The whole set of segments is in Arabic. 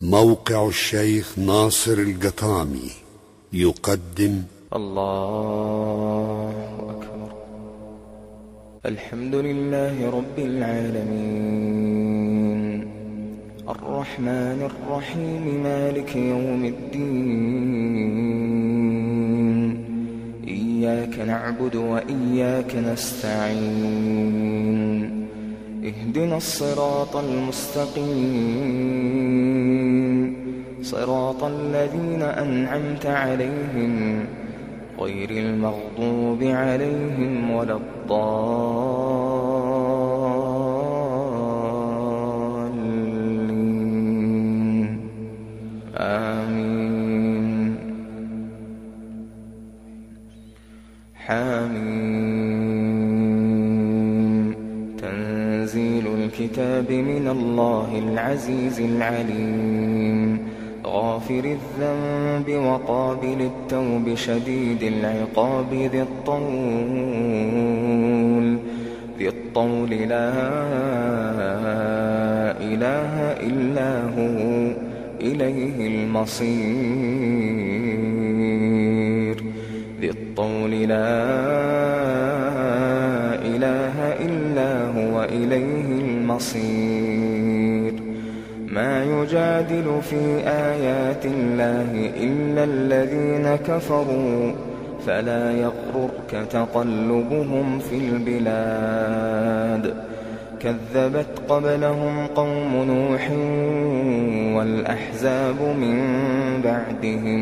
موقع الشيخ ناصر القطامي يقدم الله أكبر. الحمد لله رب العالمين، الرحمن الرحيم، مالك يوم الدين. إياك نعبد وإياك نستعين، اهدنا الصراط المستقيم، صراط الذين أنعمت عليهم غير المغضوب عليهم ولا الضالين. آمين. حامين. تنزيل الكتاب من الله العزيز العليم، غافر الذنب وقابل التوب، شديد العقاب، ذي الطول، لا إله إلا هو، إليه المصير. ذي الطول، لا إله إلا هو، إليه المصير. ما يجادل في آيات الله إلا الذين كفروا، فلا يغررك تقلبهم في البلاد. كذبت قبلهم قوم نوح والأحزاب من بعدهم،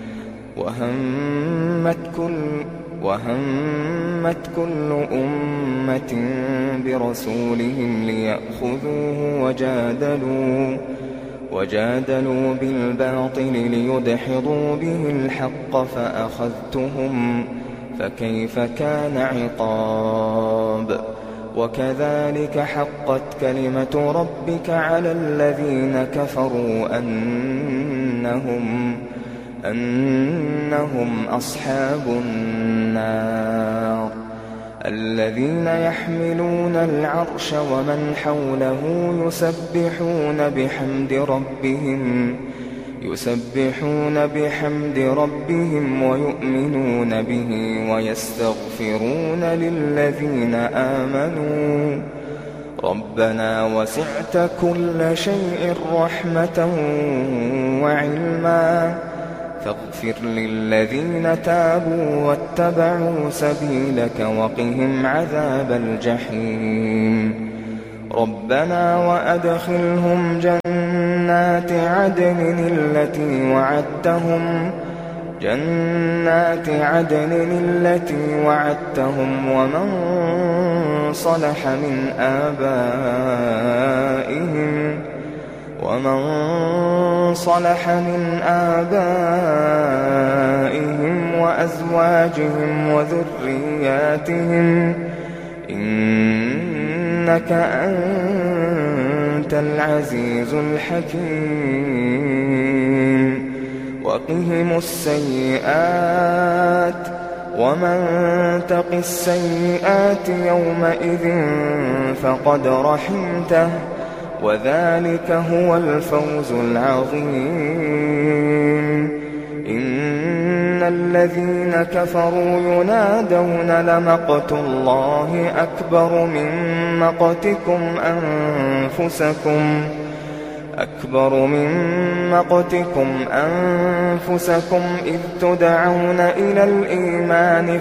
وهمت كل أمة برسولهم ليأخذوه، وجادلوا بالباطل ليدحضوا به الحق، فأخذتهم، فكيف كان عقاب. وكذلك حقت كلمة ربك على الذين كفروا أنهم أصحاب النار. الذين يحملون العرش ومن حوله يسبحون بحمد ربهم ويؤمنون به ويستغفرون للذين آمنوا. ربنا وسعت كل شيء رحمة وعلما، فاغفر للذين تابوا واتبعوا سبيلك وقهم عذاب الجحيم. ربنا وأدخلهم جنات عدن التي وعدتهم ومن صلح من آبائهم وأزواجهم وذرياتهم، إنك أنت العزيز الحكيم. وقهم السيئات، ومن تق السيئات يومئذ فقد رحمته، وذلك هو الفوز العظيم. إن الذين كفروا ينادون لمقت الله أكبر من مقتكم أنفسكم إذ تدعون إلى الإيمان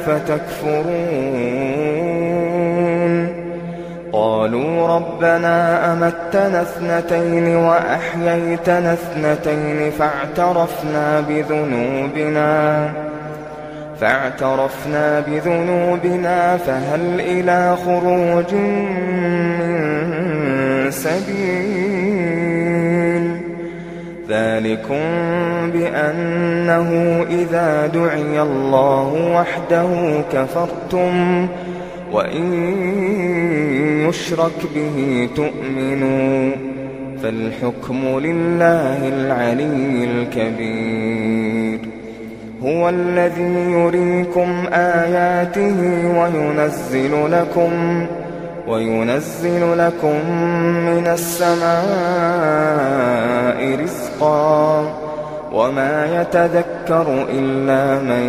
فتكفرون. قالوا ربنا أمتنا اثنتين وأحييتنا اثنتين فاعترفنا بذنوبنا فهل إلى خروج من سبيل. ذلكم بأنه إذا دعي الله وحده كفرتم، وإن يشرك به تؤمنوا، فالحكم لله العلي الكبير. هو الذي يريكم آياته وينزل لكم من السماء رزقا حقا وما يتذكر إلا من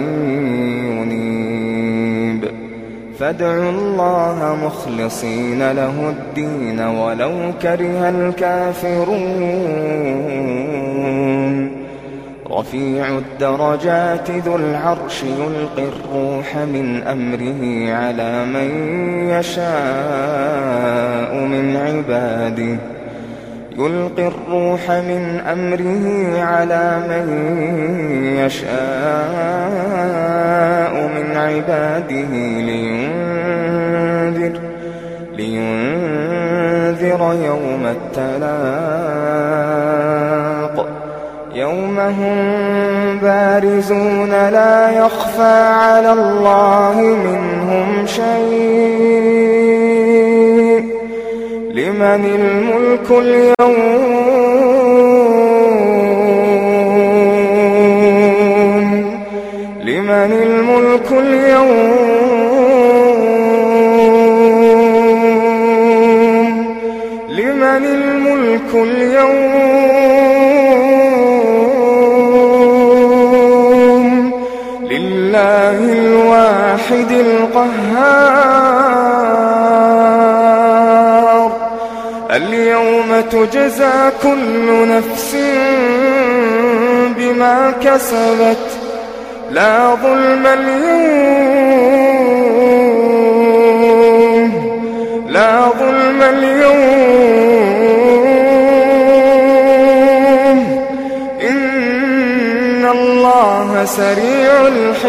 ينيب فادعوا الله مخلصين له الدين ولو كره الكافرون رفيع الدرجات ذو العرش يلقي الروح من أمره على من يشاء من عباده لينذر يوم التلاق يوم هم بارزون لا يخفى على الله منهم شيء لمن الملك اليوم لله الواحد القهار اليوم تجزى كل نفس بما كسبت لا ظلم اليوم إن الله سريع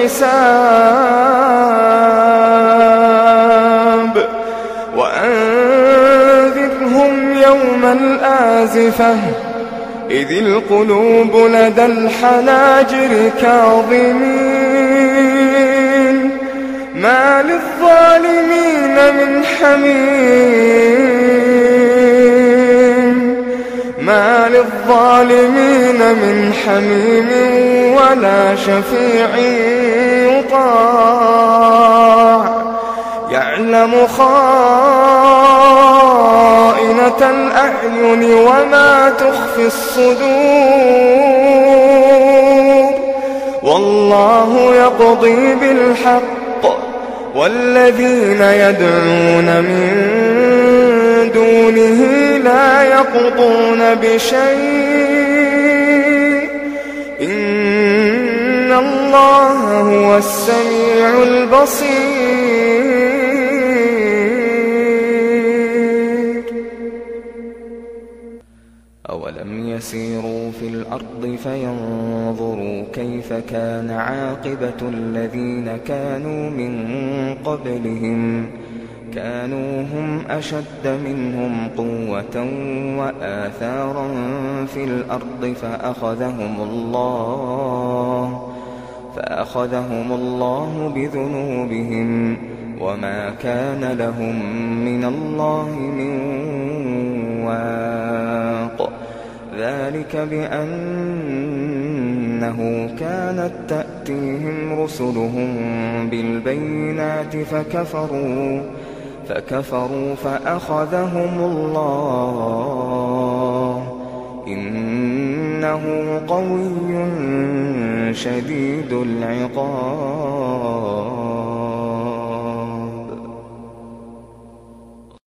الحساب وأنذرهم يوم الآزفة إذ القلوب لدى الحناجر كاظمين ما للظالمين من حميم ولا شفيع يطاع يعلم خائنة الأعين وما تخفي الصدور والله يقضي بالحق والذين يدعون من دونه لا يقضون بشيء إن الله هو السميع البصير أولم يسيروا في الأرض فينظروا كيف كان عاقبة الذين كانوا من قبلهم كانوا هم أشد منهم قوة وآثارا في الأرض فأخذهم الله بذنوبهم وما كان لهم من الله من واق ذلك بأنه كانت تأتيهم رسلهم بالبينات فكفروا فأخذهم الله إنه قوي شديد العقاب